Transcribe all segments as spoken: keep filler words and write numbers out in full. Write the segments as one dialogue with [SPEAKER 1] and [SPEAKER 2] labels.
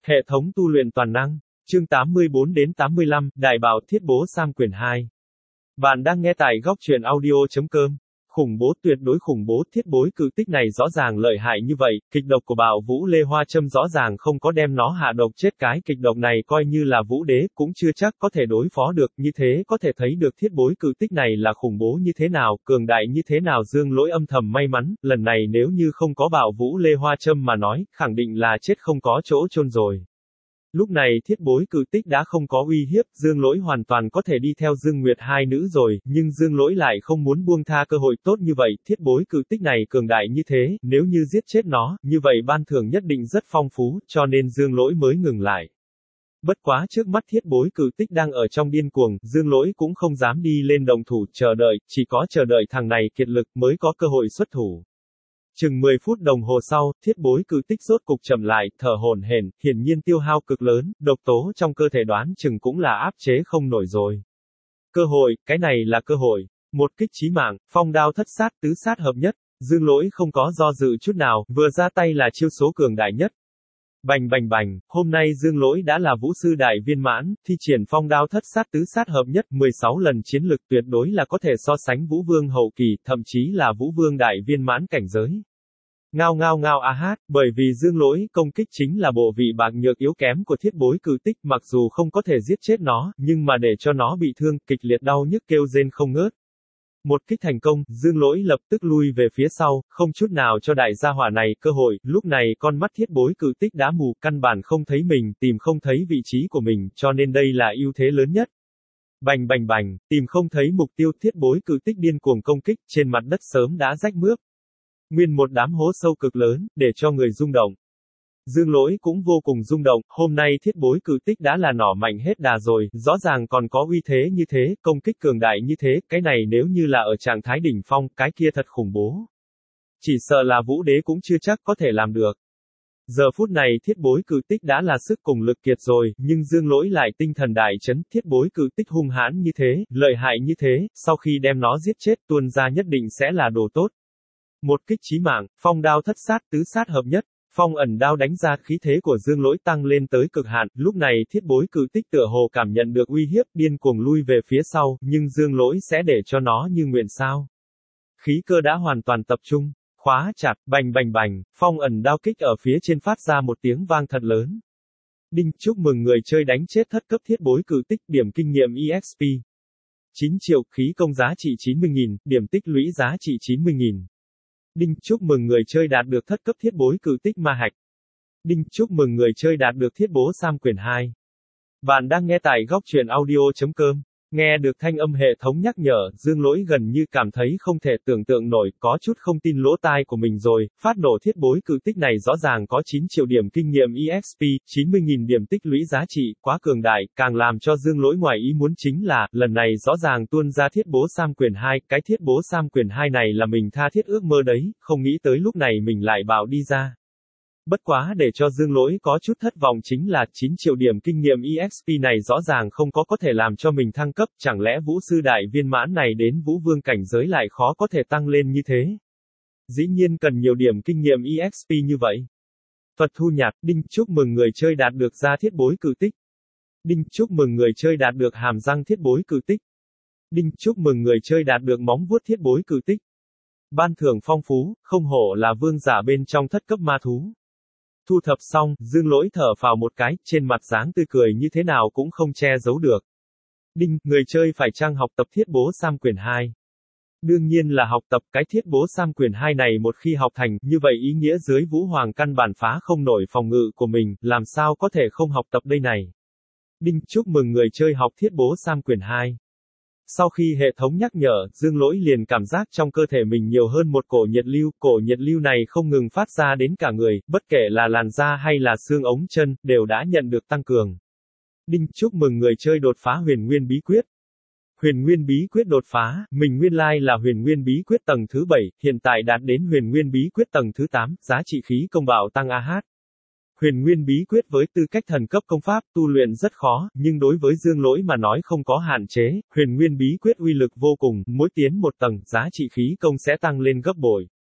[SPEAKER 1] Hệ thống tu luyện toàn năng. Chương tám mươi bốn đến tám mươi lăm, Đại Bảo Thiết Bố Sam quyển hai. Bạn đang nghe tại góc truyện audio.com. Khủng bố, tuyệt đối khủng bố, thiết bối cự tích này rõ ràng lợi hại như vậy, kịch độc của Bảo Vũ Lê Hoa Châm rõ ràng không có đem nó hạ độc chết, cái kịch độc này coi như là Vũ Đế cũng chưa chắc có thể đối phó được, như thế có thể thấy được thiết bối cự tích này là khủng bố như thế nào, cường đại như thế nào. Dương Lỗi âm thầm may mắn, lần này nếu như không có Bảo Vũ Lê Hoa Châm mà nói, khẳng định là chết không có chỗ chôn rồi. Lúc này thiết bối cự tích đã không có uy hiếp, Dương Lỗi hoàn toàn có thể đi theo Dương Nguyệt hai nữ rồi, nhưng Dương Lỗi lại không muốn buông tha cơ hội tốt như vậy, thiết bối cự tích này cường đại như thế, nếu như giết chết nó, như vậy ban thưởng nhất định rất phong phú, cho nên Dương Lỗi mới ngừng lại. Bất quá trước mắt thiết bối cự tích đang ở trong điên cuồng, Dương Lỗi cũng không dám đi lên đồng thủ, chờ đợi, chỉ có chờ đợi thằng này kiệt lực mới có cơ hội xuất thủ. Chừng mười phút đồng hồ sau, thiết bối cự tích rốt cục chậm lại, thở hổn hển, hiển nhiên tiêu hao cực lớn, độc tố trong cơ thể đoán chừng cũng là áp chế không nổi rồi. Cơ hội, cái này là cơ hội. Một kích chí mạng, phong đao thất sát, tứ sát hợp nhất, Dương Lỗi không có do dự chút nào, vừa ra tay là chiêu số cường đại nhất. Bành bành bành, hôm nay Dương Lỗi đã là vũ sư đại viên mãn, thi triển phong đao thất sát tứ sát hợp nhất, mười sáu lần chiến lực tuyệt đối là có thể so sánh Vũ Vương hậu kỳ, thậm chí là Vũ Vương đại viên mãn cảnh giới. Ngao ngao ngao a hát, bởi vì Dương Lỗi công kích chính là bộ vị bạc nhược yếu kém của thiết bối cự tích, mặc dù không có thể giết chết nó, nhưng mà để cho nó bị thương, kịch liệt đau nhức kêu rên không ngớt. Một kích thành công, Dương Lỗi lập tức lui về phía sau, không chút nào cho đại gia hỏa này cơ hội, lúc này con mắt thiết bối cự tích đã mù, căn bản không thấy mình, tìm không thấy vị trí của mình, cho nên đây là ưu thế lớn nhất. Bành bành bành, tìm không thấy mục tiêu, thiết bối cự tích điên cuồng công kích, trên mặt đất sớm đã rách mướp. Nguyên một đám hố sâu cực lớn, để cho người rung động. Dương Lỗi cũng vô cùng rung động, hôm nay thiết bối cự tích đã là nỏ mạnh hết đà rồi, rõ ràng còn có uy thế như thế, công kích cường đại như thế, cái này nếu như là ở trạng thái đỉnh phong, cái kia thật khủng bố. Chỉ sợ là Vũ Đế cũng chưa chắc có thể làm được. Giờ phút này thiết bối cự tích đã là sức cùng lực kiệt rồi, nhưng Dương Lỗi lại tinh thần đại chấn, thiết bối cự tích hung hãn như thế, lợi hại như thế, sau khi đem nó giết chết tuôn ra nhất định sẽ là đồ tốt. Một kích chí mạng, phong đao thất sát tứ sát hợp nhất. Phong ẩn đao đánh ra, khí thế của Dương Lỗi tăng lên tới cực hạn, lúc này thiết bối cự tích tựa hồ cảm nhận được uy hiếp, điên cuồng lui về phía sau, nhưng Dương Lỗi sẽ để cho nó như nguyện sao. Khí cơ đã hoàn toàn tập trung, khóa chặt, bành bành bành, phong ẩn đao kích ở phía trên phát ra một tiếng vang thật lớn. Đinh, chúc mừng người chơi đánh chết thất cấp thiết bối cự tích, điểm kinh nghiệm e ích pê. chín triệu, khí công giá trị chín mươi nghìn, điểm tích lũy giá trị chín mươi nghìn. Đinh, chúc mừng người chơi đạt được thất cấp thiết bối cự tích ma hạch. Đinh, chúc mừng người chơi đạt được thiết bố Sam quyển hai. Bạn đang nghe tại góc truyện audio.com. Nghe được thanh âm hệ thống nhắc nhở, Dương Lỗi gần như cảm thấy không thể tưởng tượng nổi, có chút không tin lỗ tai của mình rồi, phát nổ thiết bối cự tích này rõ ràng có chín triệu điểm kinh nghiệm e ích pê, chín mươi nghìn điểm tích lũy giá trị, quá cường đại, càng làm cho Dương Lỗi ngoài ý muốn chính là, lần này rõ ràng tuôn ra thiết bố Sam quyển hai, cái thiết bố Sam quyển hai này là mình tha thiết ước mơ đấy, không nghĩ tới lúc này mình lại bảo đi ra. Bất quá để cho Dương Lỗi có chút thất vọng chính là chín triệu điểm kinh nghiệm e ích pê này rõ ràng không có có thể làm cho mình thăng cấp, chẳng lẽ vũ sư đại viên mãn này đến Vũ Vương cảnh giới lại khó có thể tăng lên như thế. Dĩ nhiên cần nhiều điểm kinh nghiệm e ích pê như vậy. Thuật thu nhặt, đinh, chúc mừng người chơi đạt được ra thiết bối cự tích. Đinh, chúc mừng người chơi đạt được hàm răng thiết bối cự tích. Đinh, chúc mừng người chơi đạt được móng vuốt thiết bối cự tích. Ban thưởng phong phú, không hổ là vương giả bên trong thất cấp ma thú. Thu thập xong, Dương Lỗi thở phào một cái, trên mặt dáng tươi cười như thế nào cũng không che giấu được. Đinh, người chơi phải chăng học tập thiết bố Sam quyển hai? Đương nhiên là học tập, cái thiết bố Sam quyển hai này một khi học thành, như vậy ý nghĩa dưới Vũ Hoàng căn bản phá không nổi phòng ngự của mình, làm sao có thể không học tập đây này. Đinh, chúc mừng người chơi học thiết bố Sam quyển hai. Sau khi hệ thống nhắc nhở, Dương Lỗi liền cảm giác trong cơ thể mình nhiều hơn một cổ nhiệt lưu, cổ nhiệt lưu này không ngừng phát ra đến cả người, bất kể là làn da hay là xương ống chân, đều đã nhận được tăng cường. Đinh, chúc mừng người chơi đột phá huyền nguyên bí quyết. Huyền nguyên bí quyết đột phá, mình nguyên lai là huyền nguyên bí quyết tầng thứ bảy, hiện tại đạt đến huyền nguyên bí quyết tầng thứ tám, giá trị khí công bảo tăng a hát. Huyền nguyên bí quyết với tư cách thần cấp công pháp, tu luyện rất khó, nhưng đối với Dương Lỗi mà nói không có hạn chế, huyền nguyên bí quyết uy lực vô cùng, mỗi tiến một tầng, giá trị khí công sẽ tăng lên gấp bội.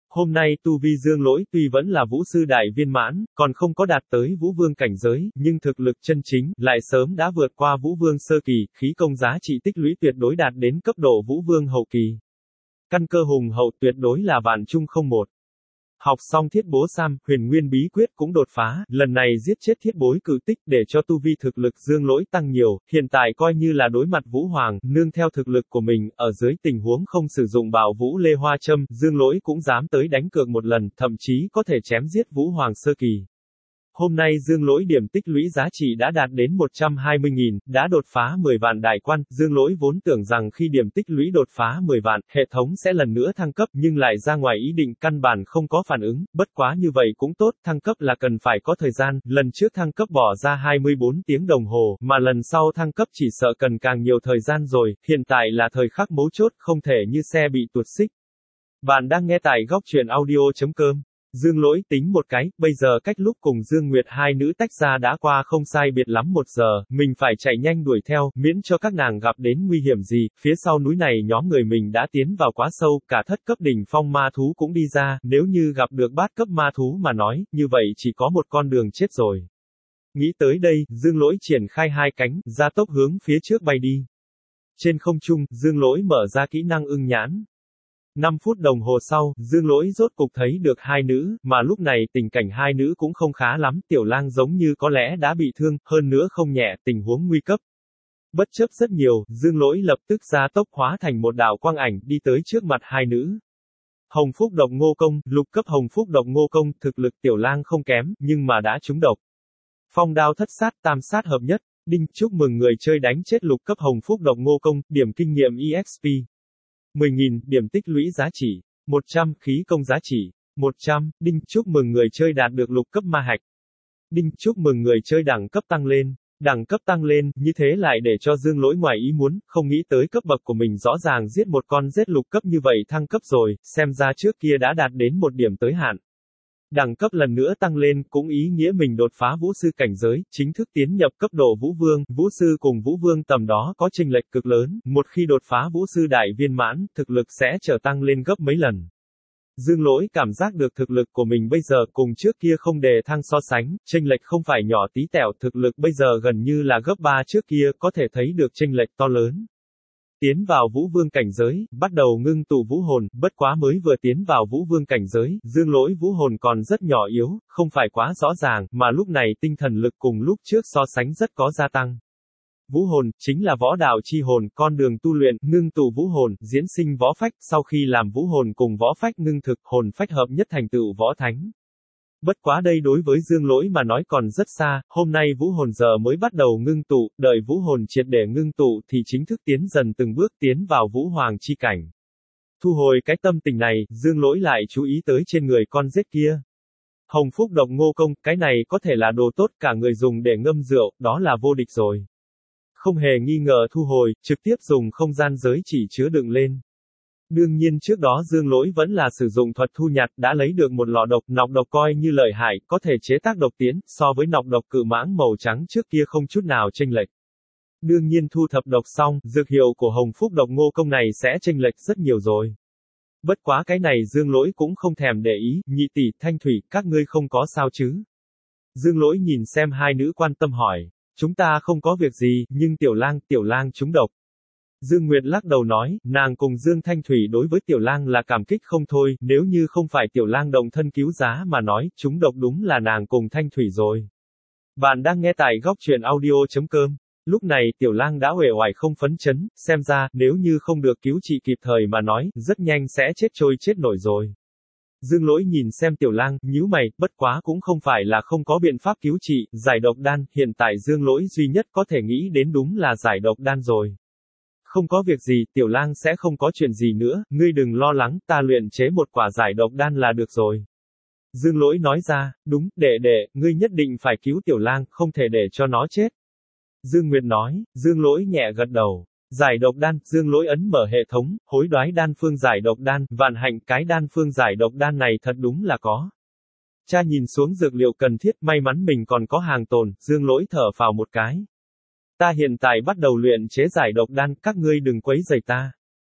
[SPEAKER 1] Hôm nay tu vi Dương Lỗi tuy vẫn là vũ sư đại viên mãn, còn không có đạt tới vũ vương cảnh giới, nhưng thực lực chân chính, lại sớm đã vượt qua vũ vương sơ kỳ, khí công giá trị tích lũy tuyệt đối đạt đến cấp độ vũ vương hậu kỳ. Căn cơ hùng hậu tuyệt đối là vạn chung không một. Học xong thiết bố Sam, huyền nguyên bí quyết cũng đột phá, lần này giết chết thiết bối cự tích để cho tu vi thực lực Dương Lỗi tăng nhiều, hiện tại coi như là đối mặt Vũ Hoàng, nương theo thực lực của mình, ở dưới tình huống không sử dụng bảo vũ lê hoa châm, Dương Lỗi cũng dám tới đánh cược một lần, thậm chí có thể chém giết Vũ Hoàng sơ kỳ. Hôm nay Dương Lỗi điểm tích lũy giá trị đã đạt đến một trăm hai mươi nghìn, đã đột phá mười vạn đại quan, Dương Lỗi vốn tưởng rằng khi điểm tích lũy đột phá mười vạn, hệ thống sẽ lần nữa thăng cấp, nhưng lại ra ngoài ý định căn bản không có phản ứng, bất quá như vậy cũng tốt, thăng cấp là cần phải có thời gian, lần trước thăng cấp bỏ ra hai mươi bốn tiếng đồng hồ, mà lần sau thăng cấp chỉ sợ cần càng nhiều thời gian rồi, hiện tại là thời khắc mấu chốt, không thể như xe bị tuột xích. Bạn đang nghe tại góc truyện audio.com. Dương Lỗi tính một cái, bây giờ cách lúc cùng Dương Nguyệt hai nữ tách ra đã qua không sai biệt lắm một giờ, mình phải chạy nhanh đuổi theo, miễn cho các nàng gặp đến nguy hiểm gì, phía sau núi này nhóm người mình đã tiến vào quá sâu, cả thất cấp đỉnh phong ma thú cũng đi ra, nếu như gặp được bát cấp ma thú mà nói, như vậy chỉ có một con đường chết rồi. Nghĩ tới đây, Dương Lỗi triển khai hai cánh, ra tốc hướng phía trước bay đi. Trên không trung, Dương Lỗi mở ra kỹ năng ưng nhãn. năm phút đồng hồ sau, Dương Lỗi rốt cục thấy được hai nữ, mà lúc này tình cảnh hai nữ cũng không khá lắm, Tiểu Lang giống như có lẽ đã bị thương, hơn nữa không nhẹ, tình huống nguy cấp. Bất chấp rất nhiều, Dương Lỗi lập tức ra tốc hóa thành một đạo quang ảnh, đi tới trước mặt hai nữ. Hồng Phúc Độc Ngô Công, lục cấp Hồng Phúc Độc Ngô Công, thực lực Tiểu Lang không kém, nhưng mà đã trúng độc. Phong đao thất sát, tam sát hợp nhất, đinh, chúc mừng người chơi đánh chết lục cấp Hồng Phúc Độc Ngô Công, điểm kinh nghiệm e ích pê. mười nghìn, điểm tích lũy giá trị, một trăm, khí công giá trị, một trăm, đinh, chúc mừng người chơi đạt được lục cấp ma hạch. Đinh, chúc mừng người chơi đẳng cấp tăng lên, đẳng cấp tăng lên, như thế lại để cho Dương Lỗi ngoài ý muốn, không nghĩ tới cấp bậc của mình rõ ràng giết một con giết lục cấp như vậy thăng cấp rồi, xem ra trước kia đã đạt đến một điểm tới hạn. Đẳng cấp lần nữa tăng lên, cũng ý nghĩa mình đột phá vũ sư cảnh giới, chính thức tiến nhập cấp độ vũ vương, vũ sư cùng vũ vương tầm đó có chênh lệch cực lớn, một khi đột phá vũ sư đại viên mãn, thực lực sẽ trở tăng lên gấp mấy lần. Dương Lỗi cảm giác được thực lực của mình bây giờ cùng trước kia không đề thăng so sánh, chênh lệch không phải nhỏ tí tẹo, thực lực bây giờ gần như là gấp ba trước kia, có thể thấy được chênh lệch to lớn. Tiến vào vũ vương cảnh giới, bắt đầu ngưng tụ vũ hồn, bất quá mới vừa tiến vào vũ vương cảnh giới, Dương Lỗi vũ hồn còn rất nhỏ yếu, không phải quá rõ ràng, mà lúc này tinh thần lực cùng lúc trước so sánh rất có gia tăng. Vũ hồn, chính là võ đạo chi hồn, con đường tu luyện, ngưng tụ vũ hồn, diễn sinh võ phách, sau khi làm vũ hồn cùng võ phách ngưng thực, hồn phách hợp nhất thành tựu võ thánh. Bất quá đây đối với Dương Lỗi mà nói còn rất xa, hôm nay vũ hồn giờ mới bắt đầu ngưng tụ, đợi vũ hồn triệt để ngưng tụ thì chính thức tiến dần từng bước tiến vào vũ hoàng chi cảnh. Thu hồi cái tâm tình này, Dương Lỗi lại chú ý tới trên người con rết kia. Hồng Phúc Độc Ngô Công, cái này có thể là đồ tốt cả người dùng để ngâm rượu, đó là vô địch rồi. Không hề nghi ngờ thu hồi, trực tiếp dùng không gian giới chỉ chứa đựng lên. Đương nhiên trước đó Dương Lỗi vẫn là sử dụng thuật thu nhặt, đã lấy được một lọ độc, nọc độc coi như lợi hại, có thể chế tác độc tiến, so với nọc độc cự mãng màu trắng trước kia không chút nào chênh lệch. Đương nhiên thu thập độc xong, dược hiệu của Hồng Phúc Độc Ngô Công này sẽ chênh lệch rất nhiều rồi. Bất quá cái này Dương Lỗi cũng không thèm để ý, nhị tỷ, Thanh Thủy, các ngươi không có sao chứ? Dương Lỗi nhìn xem hai nữ quan tâm hỏi, chúng ta không có việc gì, nhưng Tiểu Lang, Tiểu Lang trúng độc. Dương Nguyệt lắc đầu nói, nàng cùng Dương Thanh Thủy đối với Tiểu Lang là cảm kích không thôi, nếu như không phải Tiểu Lang động thân cứu giá mà nói, trúng độc đúng là nàng cùng Thanh Thủy rồi. Bạn đang nghe tại góc truyện audio.com. Lúc này Tiểu Lang đã uể oải không phấn chấn, xem ra, nếu như không được cứu trị kịp thời mà nói, rất nhanh sẽ chết trôi chết nổi rồi. Dương Lỗi nhìn xem Tiểu Lang, nhíu mày, bất quá cũng không phải là không có biện pháp cứu trị, giải độc đan, hiện tại Dương Lỗi duy nhất có thể nghĩ đến đúng là giải độc đan rồi. Không có việc gì, Tiểu Lang sẽ không có chuyện gì nữa, ngươi đừng lo lắng, ta luyện chế một quả giải độc đan là được rồi. Dương Lỗi nói ra, đúng, đệ đệ, ngươi nhất định phải cứu Tiểu Lang, không thể để cho nó chết. Dương Nguyệt nói, Dương Lỗi nhẹ gật đầu. Giải độc đan, Dương Lỗi ấn mở hệ thống, hối đoái đan phương giải độc đan, vạn hạnh cái đan phương giải độc đan này thật đúng là có. Cha nhìn xuống dược liệu cần thiết, may mắn mình còn có hàng tồn, Dương Lỗi thở phào một cái. Ta hiện tại bắt đầu luyện chế giải độc đan, các ngươi đừng quấy rầy ta.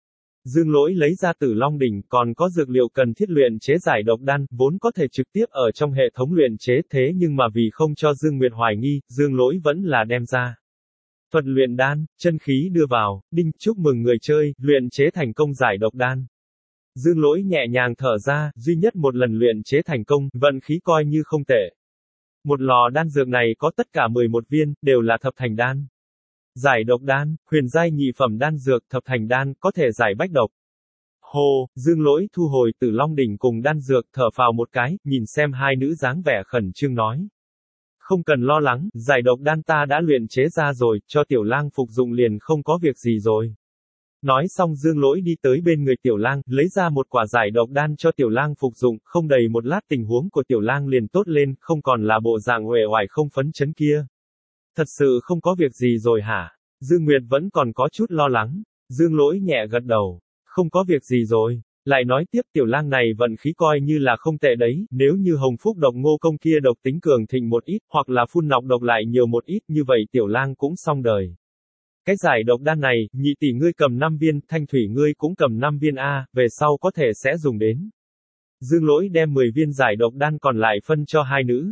[SPEAKER 1] Dương Lỗi lấy ra Tử Long đỉnh, còn có dược liệu cần thiết luyện chế giải độc đan, vốn có thể trực tiếp ở trong hệ thống luyện chế, thế nhưng mà vì không cho Dương Nguyệt hoài nghi, Dương Lỗi vẫn là đem ra. Thuật luyện đan, chân khí đưa vào, đinh, chúc mừng người chơi, luyện chế thành công giải độc đan. Dương Lỗi nhẹ nhàng thở ra, duy nhất một lần luyện chế thành công, vận khí coi như không tệ. Một lò đan dược này có tất cả mười một viên, đều là thập thành đan. Giải độc đan, huyền giai nhị phẩm đan dược, thập thành đan, có thể giải bách độc. Hồ, Dương Lỗi thu hồi Tử Long đỉnh cùng đan dược, thở phào một cái, nhìn xem hai nữ dáng vẻ khẩn trương nói. Không cần lo lắng, giải độc đan ta đã luyện chế ra rồi, cho Tiểu Lang phục dụng liền không có việc gì rồi. Nói xong Dương Lỗi đi tới bên người Tiểu Lang, lấy ra một quả giải độc đan cho Tiểu Lang phục dụng, không đầy một lát tình huống của Tiểu Lang liền tốt lên, không còn là bộ dạng uể oải không phấn chấn kia. Thật sự không có việc gì rồi hả? Dương Nguyệt vẫn còn có chút lo lắng. Dương Lỗi nhẹ gật đầu. Không có việc gì rồi. Lại nói tiếp Tiểu Lang này vận khí coi như là không tệ đấy, nếu như Hồng Phúc độc ngô công kia độc tính cường thịnh một ít, hoặc là phun nọc độc lại nhiều một ít, như vậy Tiểu Lang cũng xong đời. Cái giải độc đan này, nhị tỷ ngươi cầm năm viên, Thanh Thủy ngươi cũng cầm năm viên A, về sau có thể sẽ dùng đến. Dương Lỗi đem mười viên giải độc đan còn lại phân cho hai nữ.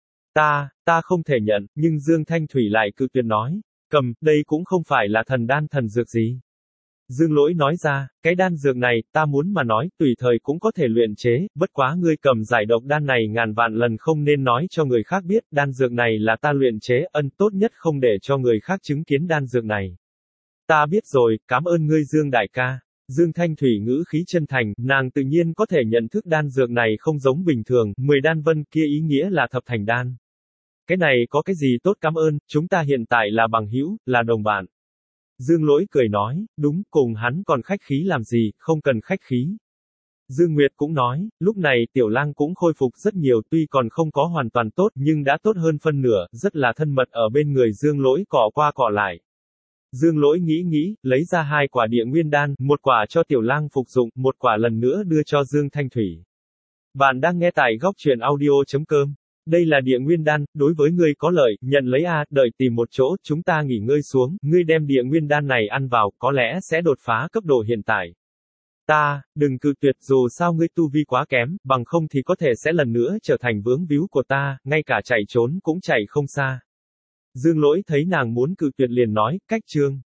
[SPEAKER 1] Ta, ta không thể nhận, nhưng Dương Thanh Thủy lại cự tuyệt nói. Cầm, đây cũng không phải là thần đan thần dược gì. Dương Lỗi nói ra, cái đan dược này, ta muốn mà nói, tùy thời cũng có thể luyện chế, bất quá ngươi cầm giải độc đan này ngàn vạn lần không nên nói cho người khác biết, đan dược này là ta luyện chế, ân tốt nhất không để cho người khác chứng kiến đan dược này. Ta biết rồi, cảm ơn ngươi Dương đại ca. Dương Thanh Thủy ngữ khí chân thành, nàng tự nhiên có thể nhận thức đan dược này không giống bình thường, mười đan vân kia ý nghĩa là thập thành đan. Cái này có cái gì tốt cảm ơn, chúng ta hiện tại là bằng hữu, là đồng bạn. Dương Lỗi cười nói, đúng, cùng hắn còn khách khí làm gì, không cần khách khí. Dương Nguyệt cũng nói, lúc này Tiểu Lang cũng khôi phục rất nhiều, tuy còn không có hoàn toàn tốt, nhưng đã tốt hơn phân nửa, rất là thân mật ở bên người Dương Lỗi cọ qua cọ lại. Dương Lỗi nghĩ nghĩ, lấy ra hai quả địa nguyên đan, một quả cho Tiểu Lang phục dụng, một quả lần nữa đưa cho Dương Thanh Thủy. Bạn đang nghe tại góc truyện audio chấm com. Đây là địa nguyên đan, đối với ngươi có lợi, nhận lấy a, đợi tìm một chỗ, chúng ta nghỉ ngơi xuống, ngươi đem địa nguyên đan này ăn vào, có lẽ sẽ đột phá cấp độ hiện tại. Ta, đừng cự tuyệt, dù sao ngươi tu vi quá kém, bằng không thì có thể sẽ lần nữa trở thành vướng víu của ta, ngay cả chạy trốn cũng chạy không xa. Dương Lỗi thấy nàng muốn cự tuyệt liền nói, cách chương.